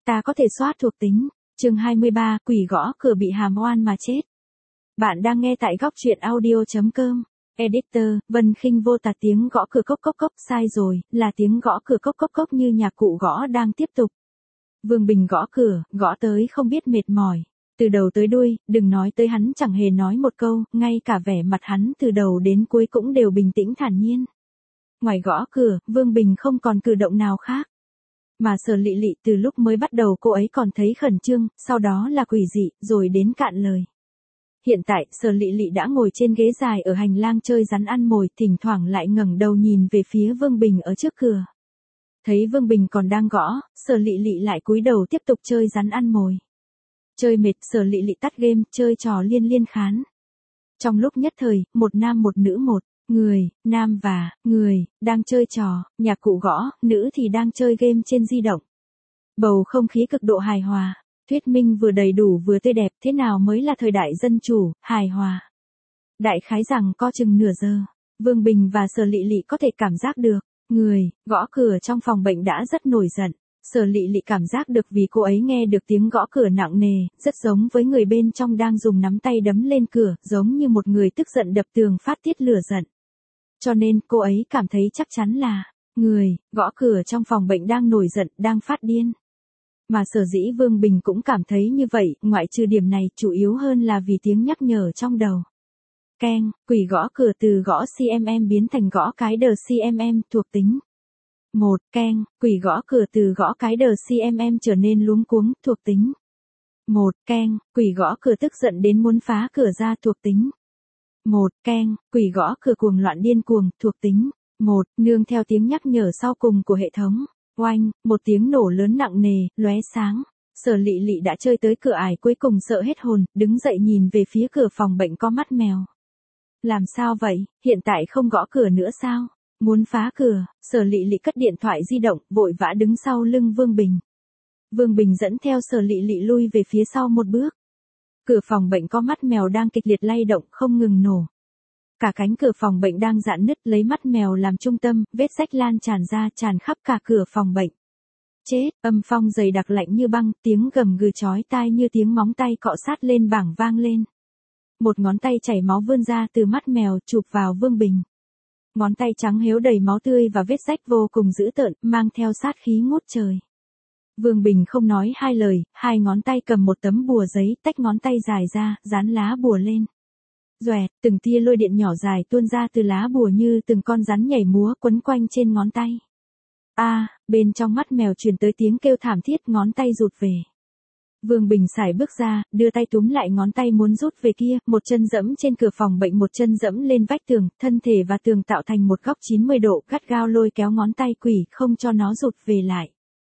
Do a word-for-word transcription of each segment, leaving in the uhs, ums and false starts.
ta có thể soát thuộc tính. Chương hai mươi ba, quỷ gõ cửa bị hàm oan mà chết. Bạn đang nghe tại góc truyện audio chấm com. Editor, Vân Khinh vô tà tiếng gõ cửa cốc cốc cốc, sai rồi, là tiếng gõ cửa cốc cốc cốc như nhạc cụ gõ đang tiếp tục. Vương Bình gõ cửa, gõ tới không biết mệt mỏi. Từ đầu tới đuôi, đừng nói tới hắn chẳng hề nói một câu, ngay cả vẻ mặt hắn từ đầu đến cuối cũng đều bình tĩnh thản nhiên. Ngoài gõ cửa, Vương Bình không còn cử động nào khác. Mà Sở Lị Lị từ lúc mới bắt đầu cô ấy còn thấy khẩn trương, sau đó là quỷ dị, rồi đến cạn lời. Hiện tại, Sở Lị Lị đã ngồi trên ghế dài ở hành lang chơi rắn ăn mồi, thỉnh thoảng lại ngẩng đầu nhìn về phía Vương Bình ở trước cửa. Thấy Vương Bình còn đang gõ, Sở Lị Lị lại cúi đầu tiếp tục chơi rắn ăn mồi. Chơi mệt, Sở Lị Lị tắt game, chơi trò liên liên khán. Trong lúc nhất thời, một nam một nữ một người, nam và người, đang chơi trò, nhạc cụ gõ, nữ thì đang chơi game trên di động. Bầu không khí cực độ hài hòa, thuyết minh vừa đầy đủ vừa tươi đẹp, thế nào mới là thời đại dân chủ, hài hòa. Đại khái rằng có chừng nửa giờ, Vương Bình và Sở Lị Lị có thể cảm giác được, người, gõ cửa trong phòng bệnh đã rất nổi giận. Sở Lị Lị cảm giác được vì cô ấy nghe được tiếng gõ cửa nặng nề, rất giống với người bên trong đang dùng nắm tay đấm lên cửa, giống như một người tức giận đập tường phát tiết lửa giận. Cho nên cô ấy cảm thấy chắc chắn là, người, gõ cửa trong phòng bệnh đang nổi giận, đang phát điên. Mà sở dĩ Vương Bình cũng cảm thấy như vậy, ngoại trừ điểm này chủ yếu hơn là vì tiếng nhắc nhở trong đầu. Keng, quỷ gõ cửa từ gõ xê em em biến thành gõ cái đờ xê em em thuộc tính. một. Keng, quỷ gõ cửa từ gõ cái đờ xê em em trở nên luống cuống thuộc tính. một. Keng, quỷ gõ cửa tức giận đến muốn phá cửa ra thuộc tính. một. Keng, quỷ gõ cửa cuồng loạn điên cuồng thuộc tính. một. Nương theo tiếng nhắc nhở sau cùng của hệ thống. Oanh, một tiếng nổ lớn nặng nề, lóe sáng. Sở Lị Lị đã chơi tới cửa ải cuối cùng sợ hết hồn, đứng dậy nhìn về phía cửa phòng bệnh có mắt mèo. Làm sao vậy, hiện tại không gõ cửa nữa sao? Muốn phá cửa, Sở Lị Lị cất điện thoại di động, vội vã đứng sau lưng Vương Bình. Vương Bình dẫn theo Sở Lị Lị lui về phía sau một bước. Cửa phòng bệnh có mắt mèo đang kịch liệt lay động, không ngừng nổ. Cả cánh cửa phòng bệnh đang rạn nứt, lấy mắt mèo làm trung tâm, vết rách lan tràn ra, tràn khắp cả cửa phòng bệnh. Chết, âm phong dày đặc lạnh như băng, tiếng gầm gừ chói tai như tiếng móng tay cọ sát lên bảng vang lên. Một ngón tay chảy máu vươn ra từ mắt mèo, chụp vào Vương Bình. Ngón tay trắng héo đầy máu tươi và vết rách vô cùng dữ tợn, mang theo sát khí ngút trời. Vương Bình không nói hai lời, hai ngón tay cầm một tấm bùa giấy, tách ngón tay dài ra, dán lá bùa lên. Doẹt, từng tia lôi điện nhỏ dài tuôn ra từ lá bùa như từng con rắn nhảy múa quấn quanh trên ngón tay. A, à, bên trong mắt mèo truyền tới tiếng kêu thảm thiết, ngón tay rụt về. Vương Bình sải bước ra, đưa tay túm lại ngón tay muốn rút về kia, một chân dẫm trên cửa phòng bệnh, một chân dẫm lên vách tường, thân thể và tường tạo thành một góc chín mươi độ, gắt gao lôi kéo ngón tay quỷ, không cho nó rụt về lại.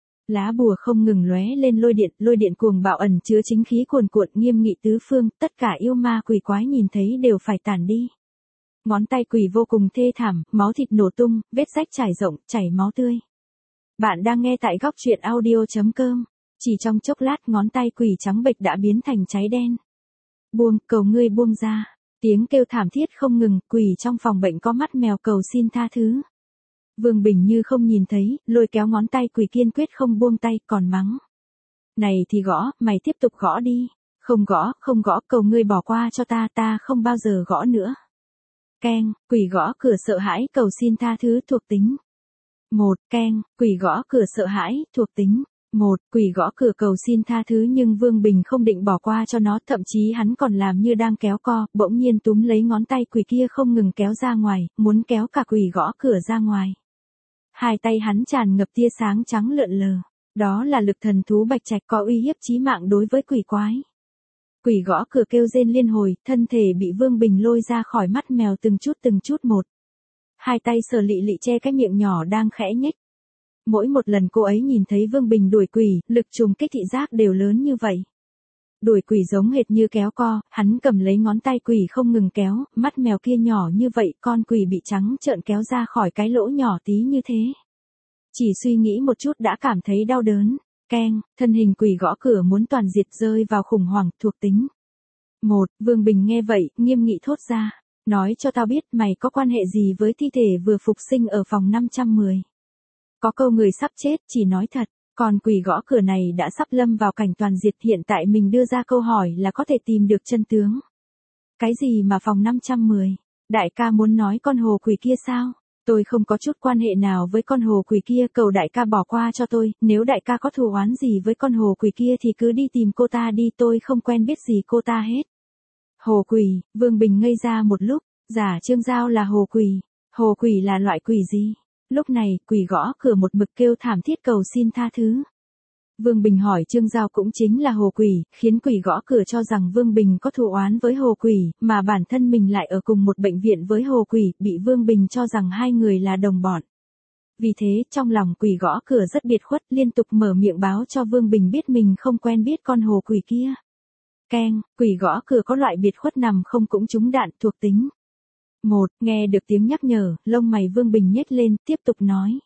Lá bùa không ngừng lóe lên lôi điện, lôi điện cuồng bạo ẩn chứa chính khí cuồn cuộn nghiêm nghị tứ phương, tất cả yêu ma quỷ quái nhìn thấy đều phải tản đi. Ngón tay quỷ vô cùng thê thảm, máu thịt nổ tung, vết rách trải rộng, chảy máu tươi. Bạn đang nghe tại góc truyện audio chấm com. Chỉ trong chốc lát ngón tay quỷ trắng bệch đã biến thành cháy đen. Buông, cầu ngươi buông ra. Tiếng kêu thảm thiết không ngừng, quỷ trong phòng bệnh có mắt mèo cầu xin tha thứ. Vương Bình như không nhìn thấy, lôi kéo ngón tay quỷ kiên quyết không buông tay, còn mắng. Này thì gõ, mày tiếp tục gõ đi. Không gõ, không gõ, cầu ngươi bỏ qua cho ta, ta không bao giờ gõ nữa. Keng, quỷ gõ cửa sợ hãi, cầu xin tha thứ thuộc tính. một. Keng, quỷ gõ cửa sợ hãi, thuộc tính. một. Quỷ gõ cửa cầu xin tha thứ, nhưng Vương Bình không định bỏ qua cho nó, thậm chí hắn còn làm như đang kéo co, bỗng nhiên túm lấy ngón tay quỷ kia không ngừng kéo ra ngoài, muốn kéo cả quỷ gõ cửa ra ngoài. Hai tay hắn tràn ngập tia sáng trắng lượn lờ, đó là lực thần thú bạch trạch có uy hiếp chí mạng đối với quỷ quái. Quỷ gõ cửa kêu rên liên hồi, thân thể bị Vương Bình lôi ra khỏi mắt mèo từng chút từng chút một. Hai tay Sở Lị Lị che cái miệng nhỏ đang khẽ nhếch. Mỗi một lần cô ấy nhìn thấy Vương Bình đuổi quỷ, lực trùng kích thị giác đều lớn như vậy. Đuổi quỷ giống hệt như kéo co, hắn cầm lấy ngón tay quỷ không ngừng kéo, mắt mèo kia nhỏ như vậy, con quỷ bị trắng trợn kéo ra khỏi cái lỗ nhỏ tí như thế. Chỉ suy nghĩ một chút đã cảm thấy đau đớn. Keng, thân hình quỷ gõ cửa muốn toàn diệt rơi vào khủng hoảng thuộc tính. một. Vương Bình nghe vậy, nghiêm nghị thốt ra. Nói cho tao biết mày có quan hệ gì với thi thể vừa phục sinh ở phòng năm trăm mười. Có câu người sắp chết, chỉ nói thật. Còn quỷ gõ cửa này đã sắp lâm vào cảnh toàn diệt, hiện tại mình đưa ra câu hỏi là có thể tìm được chân tướng. Cái gì mà phòng năm trăm mười? Đại ca muốn nói con hồ quỷ kia sao? Tôi không có chút quan hệ nào với con hồ quỷ kia, cầu đại ca bỏ qua cho tôi, nếu đại ca có thù oán gì với con hồ quỷ kia thì cứ đi tìm cô ta đi, tôi không quen biết gì cô ta hết. Hồ quỷ, Vương Bình ngây ra một lúc, giả Trương Giao là hồ quỷ, hồ quỷ là loại quỷ gì? Lúc này, quỷ gõ cửa một mực kêu thảm thiết cầu xin tha thứ. Vương Bình hỏi Trương Giao cũng chính là hồ quỷ, khiến quỷ gõ cửa cho rằng Vương Bình có thù oán với hồ quỷ, mà bản thân mình lại ở cùng một bệnh viện với hồ quỷ, bị Vương Bình cho rằng hai người là đồng bọn. Vì thế, trong lòng quỷ gõ cửa rất biệt khuất, liên tục mở miệng báo cho Vương Bình biết mình không quen biết con hồ quỷ kia. Keng, quỷ gõ cửa có loại biệt khuất nằm không cũng trúng đạn, thuộc tính. Một, nghe được tiếng nhắc nhở, lông mày Vương Bình nhếch lên, tiếp tục nói.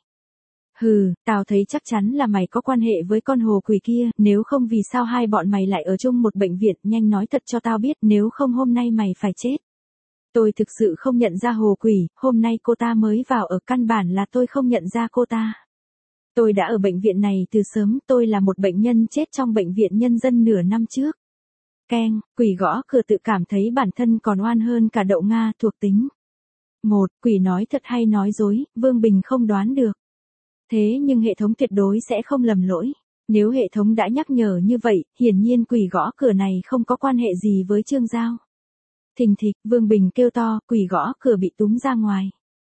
Hừ, tao thấy chắc chắn là mày có quan hệ với con hồ quỷ kia, nếu không vì sao hai bọn mày lại ở chung một bệnh viện, nhanh nói thật cho tao biết, nếu không hôm nay mày phải chết. Tôi thực sự không nhận ra hồ quỷ, hôm nay cô ta mới vào ở, căn bản là tôi không nhận ra cô ta. Tôi đã ở bệnh viện này từ sớm, tôi là một bệnh nhân chết trong bệnh viện nhân dân nửa năm trước. Keng, quỷ gõ cửa tự cảm thấy bản thân còn oan hơn cả đậu Nga, thuộc tính. Một, quỷ nói thật hay nói dối, Vương Bình không đoán được. Thế nhưng hệ thống tuyệt đối sẽ không lầm lỗi. Nếu hệ thống đã nhắc nhở như vậy, hiển nhiên quỷ gõ cửa này không có quan hệ gì với Trương Giao. Thình thịch, Vương Bình kêu to, quỷ gõ cửa bị túm ra ngoài.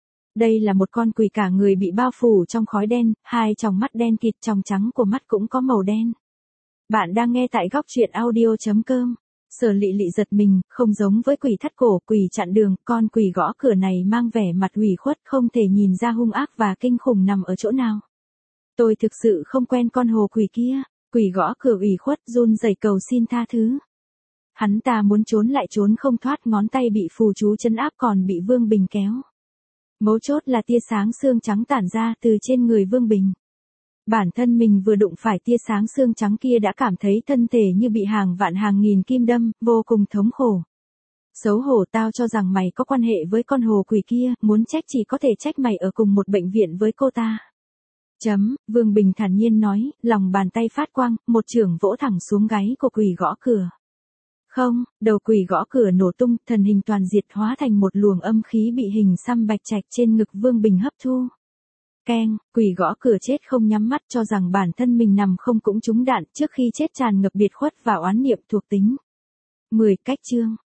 Đây là một con quỷ cả người bị bao phủ trong khói đen, hai tròng mắt đen kịt, tròng trắng của mắt cũng có màu đen. Bạn đang nghe tại góc truyện audio chấm com. Sở Lị Lị giật mình, không giống với quỷ thắt cổ, quỷ chặn đường, con quỷ gõ cửa này mang vẻ mặt ủy khuất, không thể nhìn ra hung ác và kinh khủng nằm ở chỗ nào. Tôi thực sự không quen con hồ quỷ kia, quỷ gõ cửa ủy khuất run rẩy cầu xin tha thứ. Hắn ta muốn trốn lại trốn không thoát, ngón tay bị phù chú trấn áp còn bị Vương Bình kéo. Mấu chốt là tia sáng xương trắng tản ra từ trên người Vương Bình. Bản thân mình vừa đụng phải tia sáng xương trắng kia đã cảm thấy thân thể như bị hàng vạn hàng nghìn kim đâm, vô cùng thống khổ. Xấu hổ, tao cho rằng mày có quan hệ với con hồ quỷ kia, muốn trách chỉ có thể trách mày ở cùng một bệnh viện với cô ta. Chấm, Vương Bình thản nhiên nói, lòng bàn tay phát quang, một chưởng vỗ thẳng xuống gáy của quỷ gõ cửa. Không, đầu quỷ gõ cửa nổ tung, thần hình toàn diệt hóa thành một luồng âm khí bị hình xăm bạch trạch trên ngực Vương Bình hấp thu. Keng, quỷ gõ cửa chết không nhắm mắt cho rằng bản thân mình nằm không cũng trúng đạn, trước khi chết tràn ngập biệt khuất và oán niệm, thuộc tính. mười, cách chương.